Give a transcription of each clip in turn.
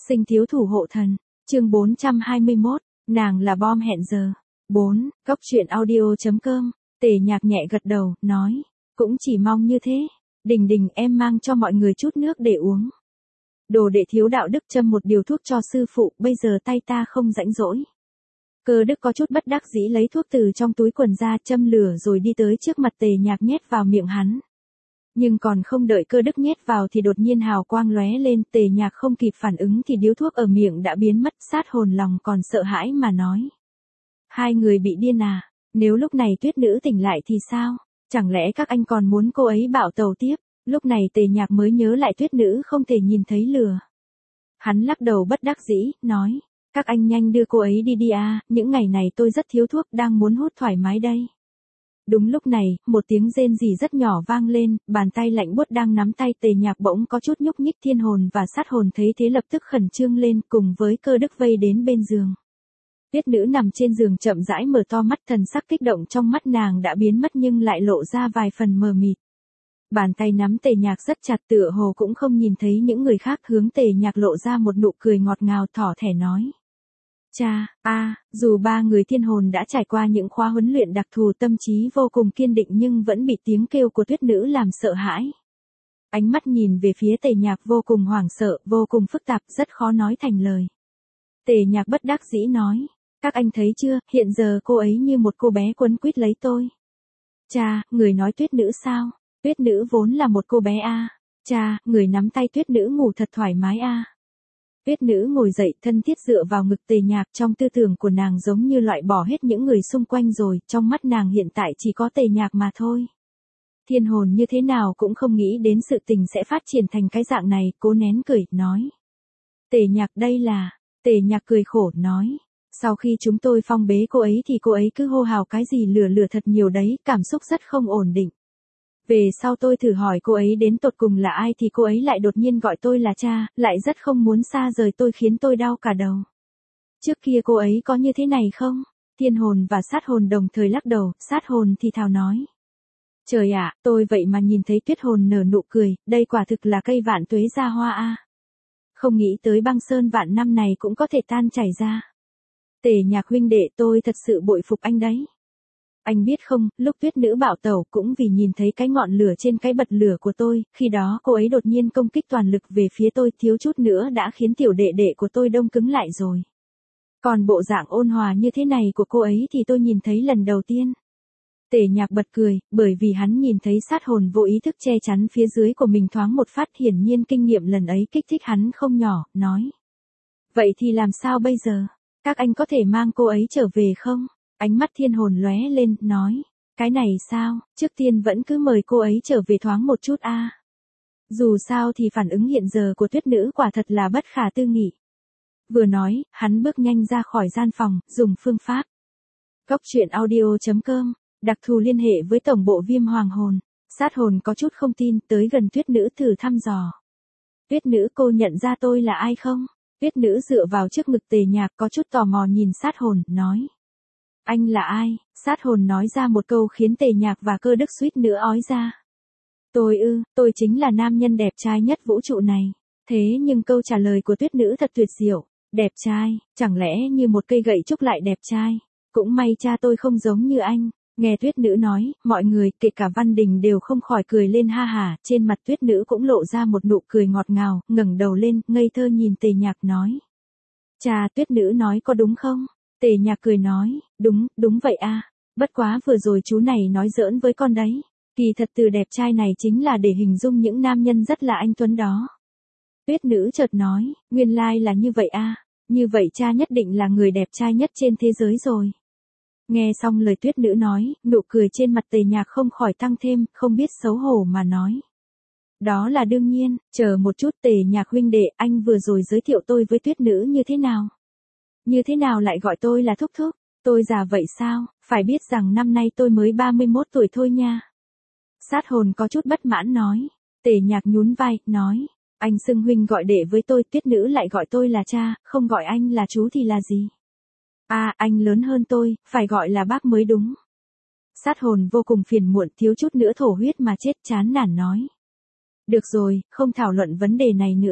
Sinh thiếu thủ hộ thần, chương 421, nàng là bom hẹn giờ. 4, Cốc truyện audio.com, Tề Nhạc nhẹ gật đầu, nói, cũng chỉ mong như thế. Đình Đình, em mang cho mọi người chút nước để uống. Đồ đệ thiếu đạo đức châm một điều thuốc cho sư phụ, bây giờ tay ta không rảnh rỗi. Cơ Đức có chút bất đắc dĩ lấy thuốc từ trong túi quần ra, châm lửa rồi đi tới trước mặt Tề Nhạc nhét vào miệng hắn. Nhưng còn không đợi Cơ Đức nhét vào thì đột nhiên hào quang lóe lên, Tề Nhạc không kịp phản ứng thì điếu thuốc ở miệng đã biến mất, sát hồn lòng còn sợ hãi mà nói. Hai người bị điên à, nếu lúc này Tuyết Nữ tỉnh lại thì sao? Chẳng lẽ các anh còn muốn cô ấy bạo tàu tiếp? Lúc này Tề Nhạc mới nhớ lại Tuyết Nữ không thể nhìn thấy lửa. Hắn lắc đầu bất đắc dĩ, nói, các anh nhanh đưa cô ấy đi đi à, những ngày này tôi rất thiếu thuốc, đang muốn hút thoải mái đây. Đúng lúc này, một tiếng rên rỉ rất nhỏ vang lên, bàn tay lạnh buốt đang nắm tay Tề Nhạc bỗng có chút nhúc nhích. Thiên hồn và sát hồn thấy thế lập tức khẩn trương lên, cùng với Cơ Đức vây đến bên giường. Tuyết Nữ nằm trên giường chậm rãi mở to mắt, thần sắc kích động trong mắt nàng đã biến mất nhưng lại lộ ra vài phần mờ mịt. Bàn tay nắm Tề Nhạc rất chặt, tựa hồ cũng không nhìn thấy những người khác, hướng Tề Nhạc lộ ra một nụ cười ngọt ngào, thỏ thẻ nói. Cha, dù ba người thiên hồn đã trải qua những khóa huấn luyện đặc thù, tâm trí vô cùng kiên định nhưng vẫn bị tiếng kêu của Tuyết Nữ làm sợ hãi. Ánh mắt nhìn về phía Tề Nhạc vô cùng hoảng sợ, vô cùng phức tạp, rất khó nói thành lời. Tề Nhạc bất đắc dĩ nói, các anh thấy chưa, hiện giờ cô ấy như một cô bé quấn quýt lấy tôi. Cha, người nói Tuyết Nữ sao? Tuyết Nữ vốn là một cô bé a. Cha, người nắm tay Tuyết Nữ ngủ thật thoải mái a. Tuyết Nữ ngồi dậy, thân thiết dựa vào ngực Tề Nhạc, trong tư tưởng của nàng giống như loại bỏ hết những người xung quanh rồi, trong mắt nàng hiện tại chỉ có Tề Nhạc mà thôi. Thiên hồn như thế nào cũng không nghĩ đến sự tình sẽ phát triển thành cái dạng này, cố nén cười, nói. Tề Nhạc đây là, Tề Nhạc cười khổ, nói. Sau khi chúng tôi phong bế cô ấy thì cô ấy cứ hô hào cái gì lửa thật nhiều đấy, cảm xúc rất không ổn định. Về sau tôi thử hỏi cô ấy đến tột cùng là ai thì cô ấy lại đột nhiên gọi tôi là cha, lại rất không muốn xa rời tôi khiến tôi đau cả đầu. Trước kia cô ấy có như thế này không? Thiên hồn và sát hồn đồng thời lắc đầu, sát hồn thì thào nói. Trời ạ, tôi vậy mà nhìn thấy Tuyết hồn nở nụ cười, đây quả thực là cây vạn tuế ra hoa a. Không nghĩ tới băng sơn vạn năm này cũng có thể tan chảy ra. Tề Nhạc huynh đệ, tôi thật sự bội phục anh đấy. Anh biết không, lúc Tuyết Nữ bạo tẩu cũng vì nhìn thấy cái ngọn lửa trên cái bật lửa của tôi, khi đó cô ấy đột nhiên công kích toàn lực về phía tôi, thiếu chút nữa đã khiến tiểu đệ đệ của tôi đông cứng lại rồi. Còn bộ dạng ôn hòa như thế này của cô ấy thì tôi nhìn thấy lần đầu tiên. Tề Nhạc bật cười, bởi vì hắn nhìn thấy sát hồn vô ý thức che chắn phía dưới của mình thoáng một phát, hiển nhiên kinh nghiệm lần ấy kích thích hắn không nhỏ, nói. Vậy thì làm sao bây giờ? Các anh có thể mang cô ấy trở về không? Ánh mắt thiên hồn lóe lên, nói. Cái này sao, trước tiên vẫn cứ mời cô ấy trở về thoáng một chút a. Dù sao thì phản ứng hiện giờ của Tuyết Nữ quả thật là bất khả tư nghị. Vừa nói, hắn bước nhanh ra khỏi gian phòng, dùng phương pháp. Cốc truyện audio.com, đặc thù liên hệ với tổng bộ Viêm Hoàng Hồn. Sát hồn có chút không tin, tới gần Tuyết Nữ thử thăm dò. Tuyết Nữ, cô nhận ra tôi là ai không? Tuyết Nữ dựa vào trước ngực Tề Nhạc, có chút tò mò nhìn sát hồn, nói. Anh là ai? Sát hồn nói ra một câu khiến Tề Nhạc và Cơ Đức suýt nữa ói ra. Tôi chính là nam nhân đẹp trai nhất vũ trụ này. Thế nhưng câu trả lời của Tuyết Nữ thật tuyệt diệu. Đẹp trai, chẳng lẽ như một cây gậy trúc lại đẹp trai? Cũng may cha tôi không giống như anh. Nghe Tuyết Nữ nói, mọi người, kể cả Văn Đình đều không khỏi cười lên ha hả, trên mặt Tuyết Nữ cũng lộ ra một nụ cười ngọt ngào, ngẩng đầu lên, ngây thơ nhìn Tề Nhạc nói. Cha, Tuyết Nữ nói có đúng không? Tề Nhạc cười nói, đúng vậy a. Bất quá vừa rồi chú này nói giỡn với con đấy. Kỳ thật từ đẹp trai này chính là để hình dung những nam nhân rất là anh tuấn đó. Tuyết Nữ chợt nói, nguyên lai là như vậy a. Như vậy cha nhất định là người đẹp trai nhất trên thế giới rồi. Nghe xong lời Tuyết Nữ nói, nụ cười trên mặt Tề Nhạc không khỏi tăng thêm, không biết xấu hổ mà nói. Đó là đương nhiên, chờ một chút Tề Nhạc huynh đệ, anh vừa rồi giới thiệu tôi với Tuyết Nữ như thế nào? Như thế nào lại gọi tôi là thúc thúc? Tôi già vậy sao? Phải biết rằng năm nay tôi mới 31 tuổi thôi nha. Sát hồn có chút bất mãn nói. Tề Nhạc nhún vai, nói. Anh xưng huynh gọi đệ với tôi, Tuyết Nữ lại gọi tôi là cha, không gọi anh là chú thì là gì? Anh lớn hơn tôi, phải gọi là bác mới đúng. Sát hồn vô cùng phiền muộn, thiếu chút nữa thổ huyết mà chết, chán nản nói. Được rồi, không thảo luận vấn đề này nữa.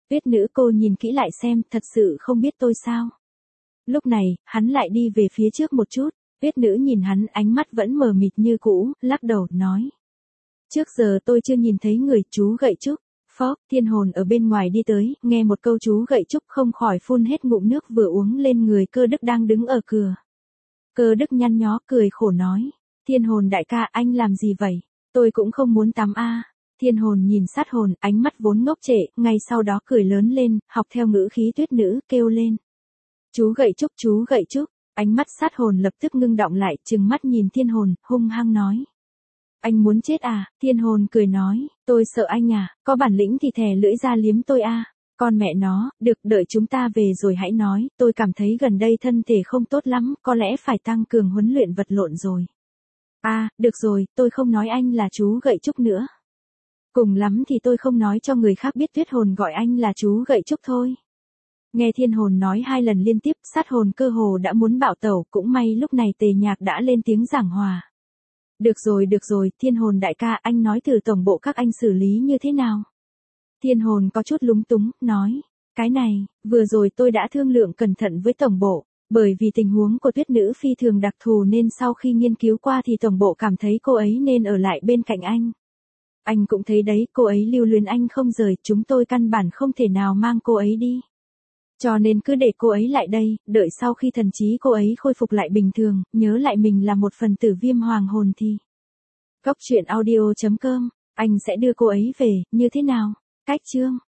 Tuyết nữ cô nhìn kỹ lại xem, thật sự không biết tôi sao. Lúc này, hắn lại đi về phía trước một chút, tuyết nữ nhìn hắn ánh mắt vẫn mờ mịt như cũ, lắc đầu, nói. Trước giờ tôi chưa nhìn thấy người, chú gậy trúc. Phó, Thiên Hồn ở bên ngoài đi tới, nghe một câu chú gậy trúc không khỏi phun hết ngụm nước vừa uống lên người Cơ Đức đang đứng ở cửa. Cơ Đức nhăn nhó cười khổ nói. Thiên Hồn đại ca, anh làm gì vậy? Tôi cũng không muốn tắm a. Thiên Hồn nhìn sát hồn, ánh mắt vốn ngốc trệ, ngay sau đó cười lớn lên, học theo ngữ khí tuyết nữ, kêu lên. Chú gậy trúc, chú gậy trúc. Ánh mắt sát hồn lập tức ngưng động lại, trừng mắt nhìn Thiên Hồn, hung hăng nói. Anh muốn chết à? Thiên Hồn cười nói, tôi sợ anh à, có bản lĩnh thì thè lưỡi ra liếm tôi à. Con mẹ nó, được, đợi chúng ta về rồi hãy nói, tôi cảm thấy gần đây thân thể không tốt lắm, có lẽ phải tăng cường huấn luyện vật lộn rồi. À, được rồi, tôi không nói anh là chú gậy trúc nữa. Cùng lắm thì tôi không nói cho người khác biết Tuyết Hồn gọi anh là chú gậy trúc thôi. Nghe Thiên Hồn nói 2 lần liên tiếp, sát hồn cơ hồ đã muốn bạo tẩu, cũng may lúc này Tề Nhạc đã lên tiếng giảng hòa. Được rồi, Thiên Hồn đại ca, anh nói thử tổng bộ các anh xử lý như thế nào? Thiên Hồn có chút lúng túng, nói, cái này, vừa rồi tôi đã thương lượng cẩn thận với tổng bộ, bởi vì tình huống của tuyết nữ phi thường đặc thù nên sau khi nghiên cứu qua thì tổng bộ cảm thấy cô ấy nên ở lại bên cạnh anh. Anh cũng thấy đấy, cô ấy lưu luyến anh không rời, chúng tôi căn bản không thể nào mang cô ấy đi. Cho nên cứ để cô ấy lại đây, đợi sau khi thần trí cô ấy khôi phục lại bình thường, nhớ lại mình là một phần tử Viêm Hoàng hồn thì. Góc truyện audio.com, anh sẽ đưa cô ấy về, như thế nào? Cách chương